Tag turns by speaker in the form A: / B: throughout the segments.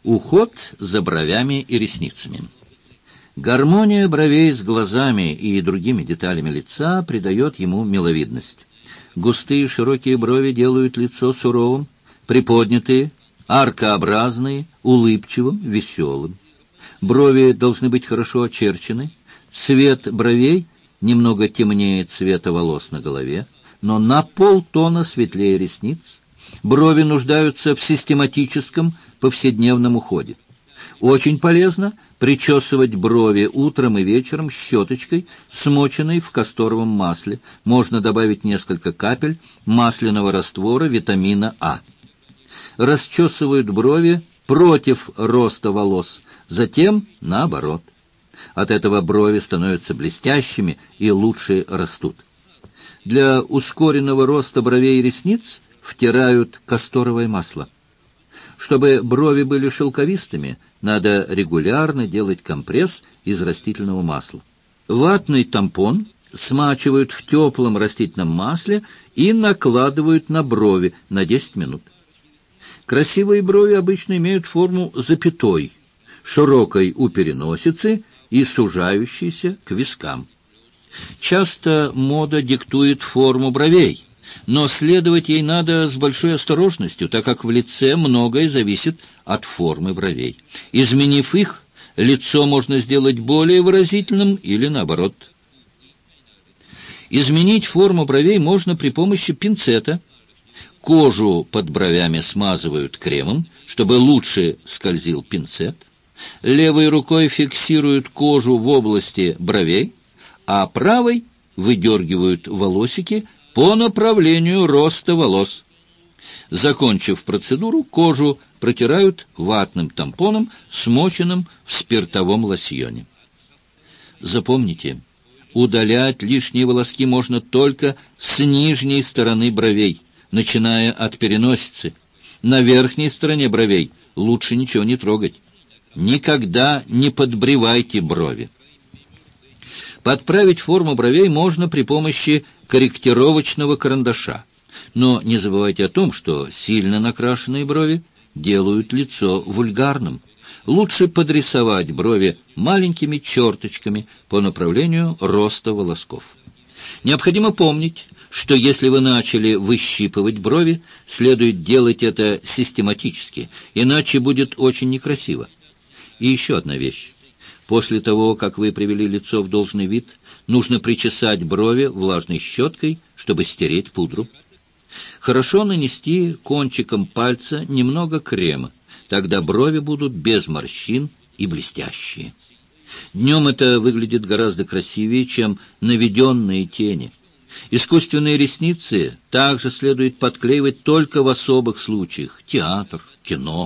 A: Уход за бровями и ресницами. Гармония бровей с глазами и другими деталями лица придает ему миловидность. Густые широкие брови делают лицо суровым, приподнятые, аркообразные, улыбчивым, веселым. Брови должны быть хорошо очерчены, цвет бровей немного темнее цвета волос на голове, но на полтона светлее ресниц. Брови нуждаются в систематическом повседневном уходе. Очень полезно причесывать брови утром и вечером щеточкой, смоченной в касторовом масле. Можно добавить несколько капель масляного раствора витамина А. Расчесывают брови против роста волос, затем наоборот. От этого брови становятся блестящими и лучше растут. Для ускоренного роста бровей и ресниц втирают касторовое масло. Чтобы брови были шелковистыми, надо регулярно делать компресс из растительного масла. Ватный тампон смачивают в теплом растительном масле и накладывают на брови на 10 минут. Красивые брови обычно имеют форму запятой, широкой у переносицы и сужающейся к вискам. Часто мода диктует форму бровей, но следовать ей надо с большой осторожностью, так как в лице многое зависит от формы бровей. Изменив их, лицо можно сделать более выразительным или наоборот. Изменить форму бровей можно при помощи пинцета. Кожу под бровями смазывают кремом, чтобы лучше скользил пинцет. Левой рукой фиксируют кожу в области бровей, а правой выдергивают волосики по направлению роста волос. Закончив процедуру, кожу протирают ватным тампоном, смоченным в спиртовом лосьоне. Запомните, удалять лишние волоски можно только с нижней стороны бровей, начиная от переносицы. На верхней стороне бровей лучше ничего не трогать. Никогда не подбривайте брови. Подправить форму бровей можно при помощи корректировочного карандаша. Но не забывайте о том, что сильно накрашенные брови делают лицо вульгарным. Лучше подрисовать брови маленькими черточками по направлению роста волосков. Необходимо помнить, что если вы начали выщипывать брови, следует делать это систематически, иначе будет очень некрасиво. И еще одна вещь. После того, как вы привели лицо в должный вид, нужно причесать брови влажной щеткой, чтобы стереть пудру. Хорошо нанести кончиком пальца немного крема, тогда брови будут без морщин и блестящие. Днем это выглядит гораздо красивее, чем наведенные тени. Искусственные ресницы также следует подклеивать только в особых случаях – театр, кино.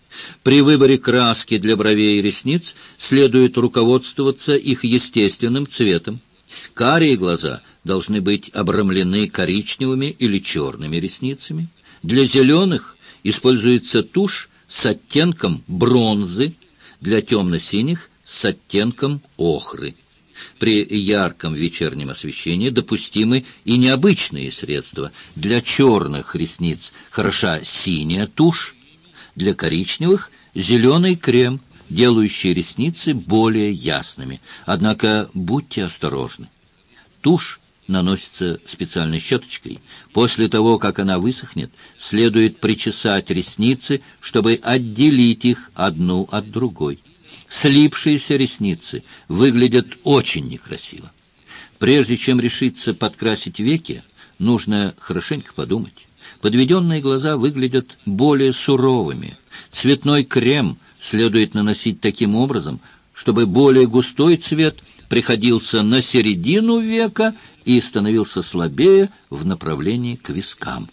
A: При выборе краски для бровей и ресниц следует руководствоваться их естественным цветом. Карие глаза должны быть обрамлены коричневыми или черными ресницами. Для зеленых используется тушь с оттенком бронзы, для темно-синих – с оттенком охры. При ярком вечернем освещении допустимы и необычные средства. Для черных ресниц хороша синяя тушь, для коричневых – зеленый крем, делающий ресницы более ясными. Однако будьте осторожны. Тушь наносится специальной щеточкой. После того, как она высохнет, следует причесать ресницы, чтобы отделить их одну от другой. Слипшиеся ресницы выглядят очень некрасиво. Прежде чем решиться подкрасить веки, нужно хорошенько подумать. Подведенные глаза выглядят более суровыми. Цветной крем следует наносить таким образом, чтобы более густой цвет приходился на середину века и становился слабее в направлении к вискам.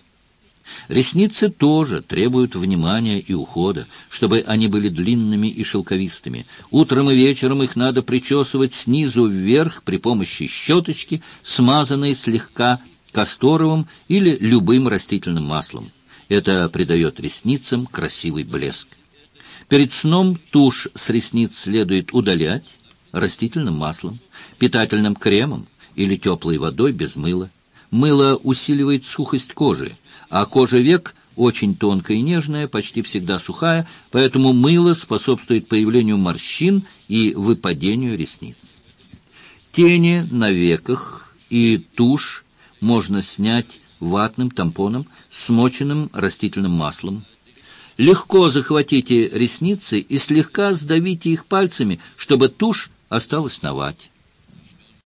A: Ресницы тоже требуют внимания и ухода, чтобы они были длинными и шелковистыми. Утром и вечером их надо причесывать снизу вверх при помощи щеточки, смазанной слегка касторовым или любым растительным маслом. Это придает ресницам красивый блеск. Перед сном тушь с ресниц следует удалять растительным маслом, питательным кремом или теплой водой без мыла. Мыло усиливает сухость кожи, а кожа век очень тонкая и нежная, почти всегда сухая, поэтому мыло способствует появлению морщин и выпадению ресниц. Тени на веках и тушь можно снять ватным тампоном, смоченным растительным маслом. Легко захватите ресницы и слегка сдавите их пальцами, чтобы тушь осталась на вате.